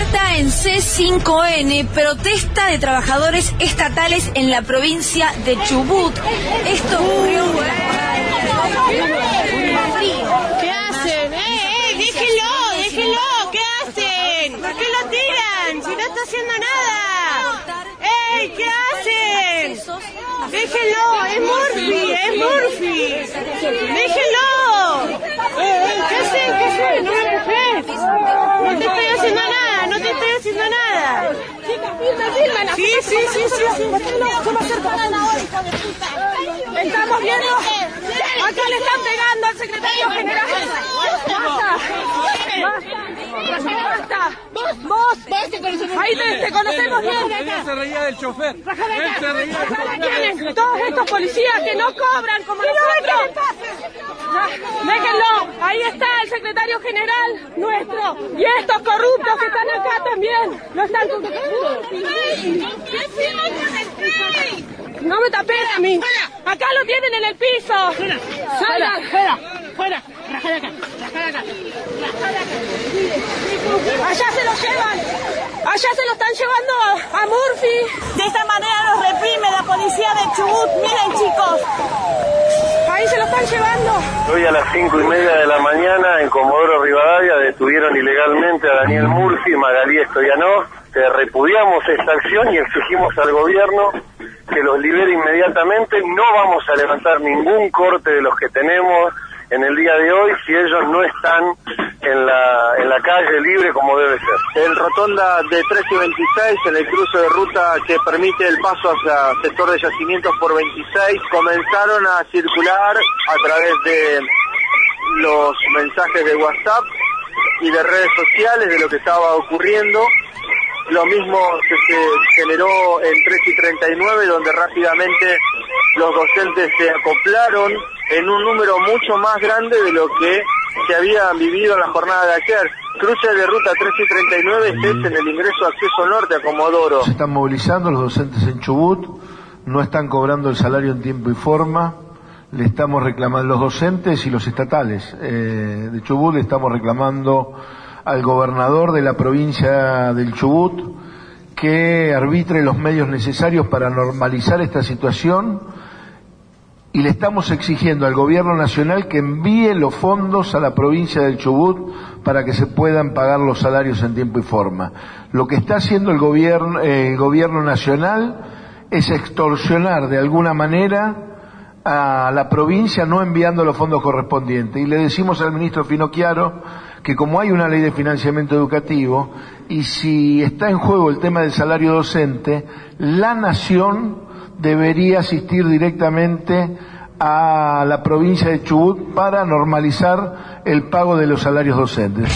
Alerta en C5N, protesta de trabajadores estatales en la provincia de Chubut. Esto ocurrió... ¿Qué hacen? ¡Déjenlo! ¿Qué hacen? ¿Por qué lo tiran? Si no está haciendo nada. ¿Qué hacen? ¡Déjenlo! ¡Es Murphy! ¡Déjenlo! ¿Qué hacen? ¡No me empujes! No te estoy haciendo nada. Fírmala. Sí. Estamos viendo. Acá le están pegando al secretario general. ¡Basta! ¡Vos! Ahí te conocemos bien. Él se reía del chofer. Todos estos policías que no cobran como nosotros. Déjenlo. Ahí está el secretario general nuestro. Y estos corruptos que están acá también. No están... No me tapes a mí. Acá lo tienen en el piso. Fuera. Rajá de acá. Allá se lo llevan. Allá se lo están llevando a Murphy. De esta manera los reprime la policía de Chubut. Miren, chicos. Ahí se lo están llevando. Hoy a las 5:30 de la mañana en Comodoro Rivadavia detuvieron ilegalmente a Daniel Murphy y Magalí Stoyanov. Repudiamos esta acción y exigimos al gobierno que los libere inmediatamente. No vamos a levantar ningún corte de los que tenemos en el día de hoy si ellos no están en la calle libre como debe ser. En rotonda de 13 y 26, en el cruce de ruta que permite el paso hacia sector de yacimientos por 26, comenzaron a circular a través de los mensajes de WhatsApp y de redes sociales de lo que estaba ocurriendo. Lo mismo se generó en 13 y 39, donde rápidamente los docentes se acoplaron en un número mucho más grande de lo que se había vivido en la jornada de ayer. Cruce de ruta 13 y 39 es en el ingreso acceso norte a Comodoro. Se están movilizando los docentes en Chubut, no están cobrando el salario en tiempo y forma. Le estamos reclamando, los docentes y los estatales de Chubut, le estamos reclamando al gobernador de la provincia del Chubut que arbitre los medios necesarios para normalizar esta situación, y le estamos exigiendo al gobierno nacional que envíe los fondos a la provincia del Chubut para que se puedan pagar los salarios en tiempo y forma. Lo que está haciendo el gobierno nacional es extorsionar de alguna manera a la provincia no enviando los fondos correspondientes, y le decimos al ministro Finocchiaro que como hay una ley de financiamiento educativo y si está en juego el tema del salario docente, la nación debería asistir directamente a la provincia de Chubut para normalizar el pago de los salarios docentes.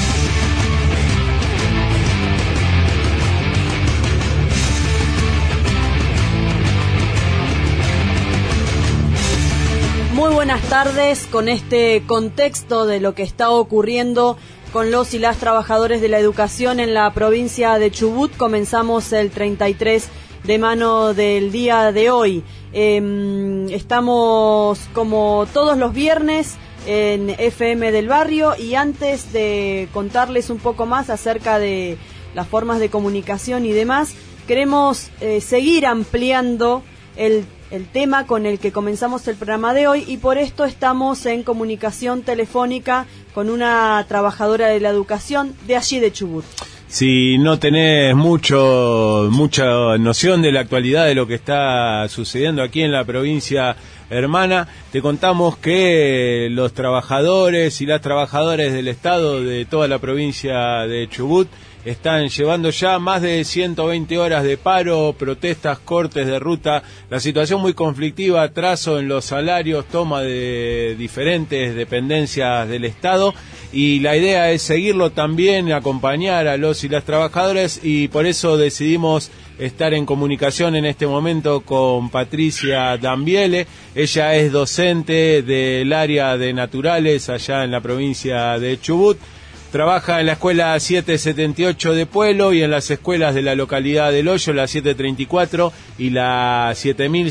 Muy buenas tardes. Con este contexto de lo que está ocurriendo con los y las trabajadores de la educación en la provincia de Chubut, comenzamos el 33 de mano del día de hoy. Estamos como todos los viernes en FM del Barrio, y antes de contarles un poco más acerca de las formas de comunicación y demás, queremos seguir ampliando el tema con el que comenzamos el programa de hoy, y por esto estamos en comunicación telefónica con una trabajadora de la educación de allí de Chubut. Si no tenés mucha noción de la actualidad de lo que está sucediendo aquí en la provincia hermana, te contamos que los trabajadores y las trabajadoras del Estado de toda la provincia de Chubut están llevando ya más de 120 horas de paro, protestas, cortes de ruta, la situación muy conflictiva, atraso en los salarios, toma de diferentes dependencias del Estado, y la idea es seguirlo también, acompañar a los y las trabajadoras, y por eso decidimos estar en comunicación en este momento con Patricia Dambiele. Ella es docente del área de naturales allá en la provincia de Chubut. Trabaja en la escuela 778 de Pueblo y en las escuelas de la localidad del Hoyo, la 734 y la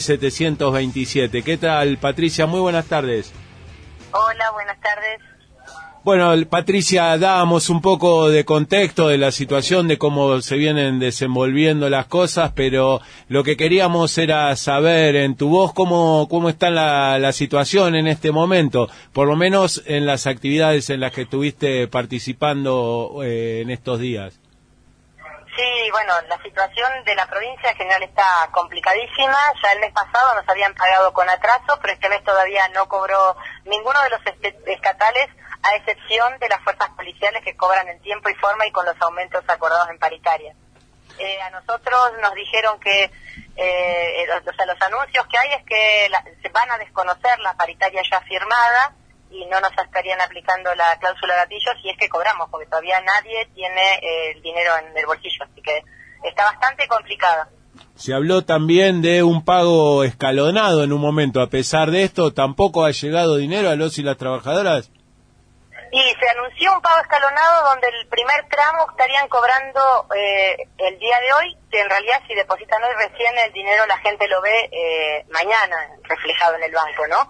7727. ¿Qué tal, Patricia? Muy buenas tardes. Hola, buenas tardes. Bueno, Patricia, dábamos un poco de contexto de la situación, de cómo se vienen desenvolviendo las cosas, pero lo que queríamos era saber en tu voz cómo está la situación en este momento, por lo menos en las actividades en las que estuviste participando en estos días. Sí, bueno, la situación de la provincia en general está complicadísima. Ya el mes pasado nos habían pagado con atraso, pero este mes todavía no cobró ninguno de los estatales, a excepción de las fuerzas policiales que cobran en tiempo y forma y con los aumentos acordados en paritaria. A nosotros nos dijeron que, los anuncios que hay es que se van a desconocer la paritaria ya firmada y no nos estarían aplicando la cláusula gatillo si es que cobramos, porque todavía nadie tiene el dinero en el bolsillo, así que está bastante complicado. Se habló también de un pago escalonado en un momento. A pesar de esto, ¿tampoco ha llegado dinero a los y las trabajadoras? Y se anunció un pago escalonado donde el primer tramo estarían cobrando el día de hoy, que en realidad si depositan hoy recién el dinero la gente lo ve mañana reflejado en el banco, ¿no?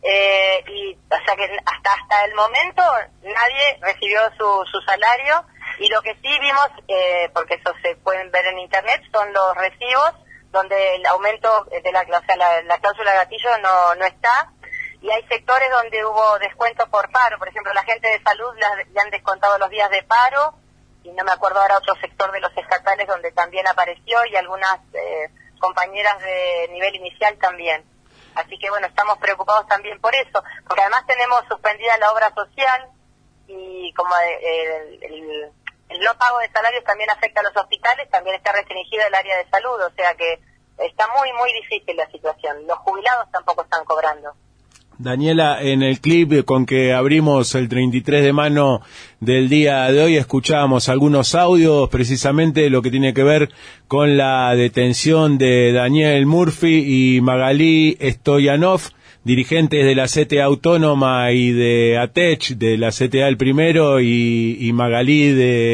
Y o sea que hasta el momento nadie recibió su salario, y lo que sí vimos, porque eso se pueden ver en internet, son los recibos donde el aumento de la cláusula gatillo no está. Y hay sectores donde hubo descuento por paro. Por ejemplo, la gente de salud le han descontado los días de paro, y no me acuerdo ahora otro sector de los estatales donde también apareció, y algunas compañeras de nivel inicial también. Así que bueno, estamos preocupados también por eso, porque además tenemos suspendida la obra social, y como el no pago de salarios también afecta a los hospitales, también está restringida el área de salud, o sea que está muy difícil la situación. Los jubilados tampoco están cobrando. Daniela, en el clip con que abrimos el 33 de mano del día de hoy escuchábamos algunos audios, precisamente lo que tiene que ver con la detención de Daniel Murphy y Magalí Stoyanov, dirigentes de la CTA Autónoma y de ATECH, de la CTA el primero y Magalí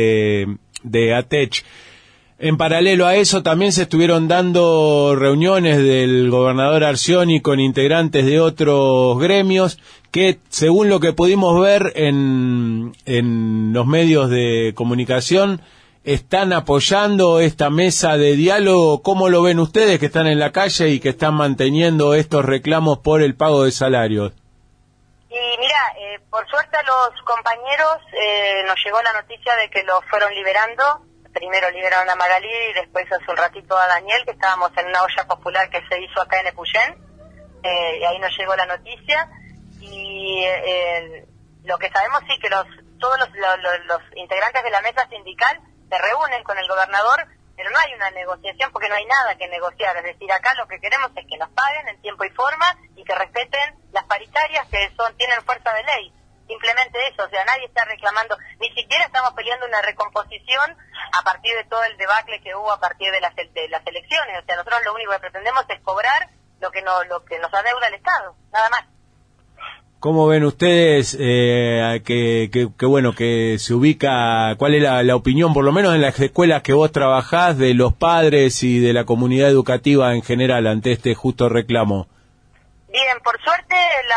de ATECH. En paralelo a eso también se estuvieron dando reuniones del gobernador Arcioni con integrantes de otros gremios que, según lo que pudimos ver en los medios de comunicación, están apoyando esta mesa de diálogo. ¿Cómo lo ven ustedes que están en la calle y que están manteniendo estos reclamos por el pago de salarios? Y mira, por suerte a los compañeros nos llegó la noticia de que los fueron liberando. Primero liberaron a Magalí y después hace un ratito a Daniel, que estábamos en una olla popular que se hizo acá en Epuyén, y ahí nos llegó la noticia. Y lo que sabemos sí que todos los integrantes de la mesa sindical se reúnen con el gobernador, pero no hay una negociación porque no hay nada que negociar. Es decir, acá lo que queremos es que nos paguen en tiempo y forma y que respeten las paritarias que tienen fuerza de ley. Simplemente eso, o sea, nadie está reclamando, ni siquiera estamos peleando una recomposición a partir de todo el debacle que hubo a partir de las elecciones. O sea, nosotros lo único que pretendemos es cobrar lo que nos adeuda el Estado, nada más. ¿Cómo ven ustedes que bueno, que se ubica, cuál es la opinión, por lo menos en las escuelas que vos trabajás, de los padres y de la comunidad educativa en general ante este justo reclamo? Bien, por suerte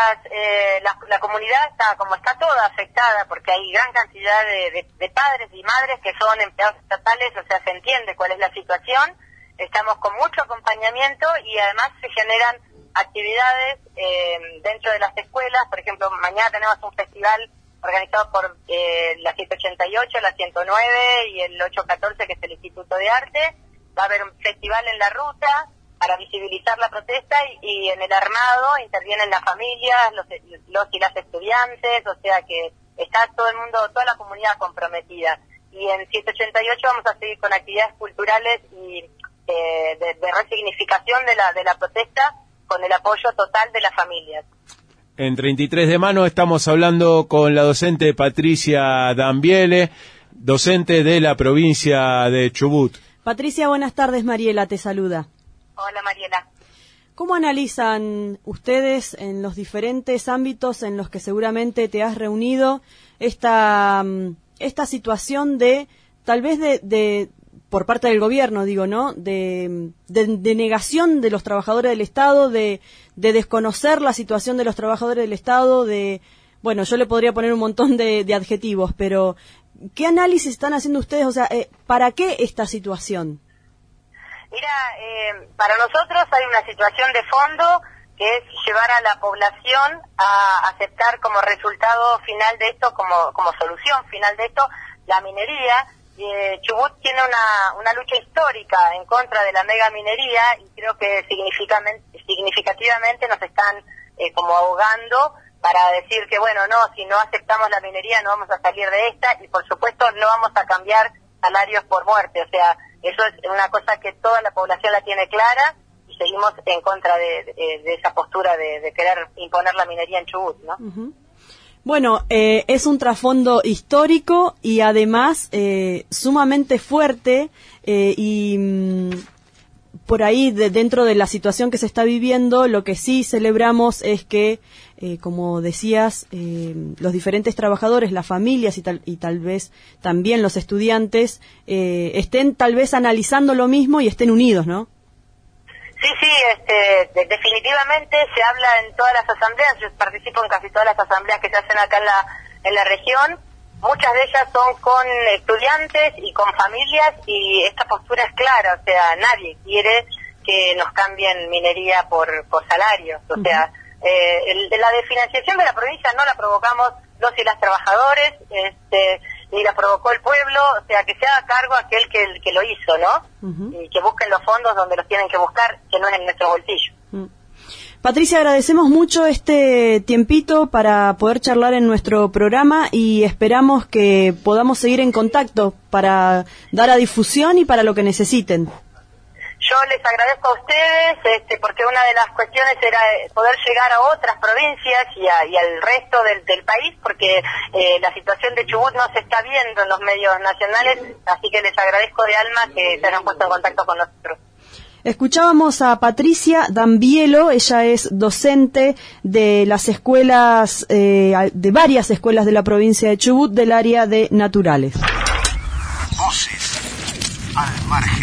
la comunidad está toda afectada, porque hay gran cantidad de padres y madres que son empleados estatales, o sea, se entiende cuál es la situación. Estamos con mucho acompañamiento y además se generan actividades dentro de las escuelas. Por ejemplo, mañana tenemos un festival organizado por la 188, la 109 y el 814, que es el Instituto de Arte. Va a haber un festival en la ruta para visibilizar la protesta, y en el armado intervienen las familias, los y las estudiantes, o sea que está todo el mundo, toda la comunidad comprometida. Y en 188 vamos a seguir con actividades culturales y de resignificación de la protesta, con el apoyo total de las familias. En 33 de mano estamos hablando con la docente Patricia Dambiele, docente de la provincia de Chubut. Patricia, buenas tardes, Mariela te saluda. Hola, Mariela. ¿Cómo analizan ustedes en los diferentes ámbitos en los que seguramente te has reunido esta situación de, tal vez de por parte del gobierno, digo, ¿no? De negación de los trabajadores del Estado, de desconocer la situación de los trabajadores del Estado, de Bueno, yo le podría poner un montón de adjetivos, pero ¿qué análisis están haciendo ustedes? O sea, ¿para qué esta situación? Mira, para nosotros hay una situación de fondo que es llevar a la población a aceptar como resultado final de esto, como solución final de esto, la minería. Chubut tiene una lucha histórica en contra de la mega minería y creo que significativamente nos están como ahogando para decir que bueno, no, si no aceptamos la minería no vamos a salir de esta y por supuesto no vamos a cambiar salarios por muerte, o sea, eso es una cosa que toda la población la tiene clara y seguimos en contra de esa postura de querer imponer la minería en Chubut, ¿no? Uh-huh. Bueno, es un trasfondo histórico y además sumamente fuerte y por ahí dentro de la situación que se está viviendo, lo que sí celebramos es que, como decías, los diferentes trabajadores, las familias y tal vez también los estudiantes estén tal vez analizando lo mismo y estén unidos, ¿no? Sí, definitivamente se habla en todas las asambleas, yo participo en casi todas las asambleas que se hacen acá en la región, muchas de ellas son con estudiantes y con familias y esta postura es clara, o sea, nadie quiere que nos cambien minería por salarios, o sea, la desfinanciación de la provincia no la provocamos los y las trabajadores, ni la provocó el pueblo, o sea, que se haga cargo aquel que lo hizo, ¿no? Uh-huh. Y que busquen los fondos donde los tienen que buscar, que no es en nuestro bolsillo. Uh-huh. Patricia, agradecemos mucho este tiempito para poder charlar en nuestro programa y esperamos que podamos seguir en contacto para dar a difusión y para lo que necesiten. Yo les agradezco a ustedes, porque una de las cuestiones era poder llegar a otras provincias y al resto del país, porque la situación de Chubut no se está viendo en los medios nacionales, así que les agradezco de alma que se hayan puesto en contacto con nosotros. Escuchábamos a Patricia Dambielo, ella es docente de las escuelas, de varias escuelas de la provincia de Chubut, del área de naturales. Voces al margen.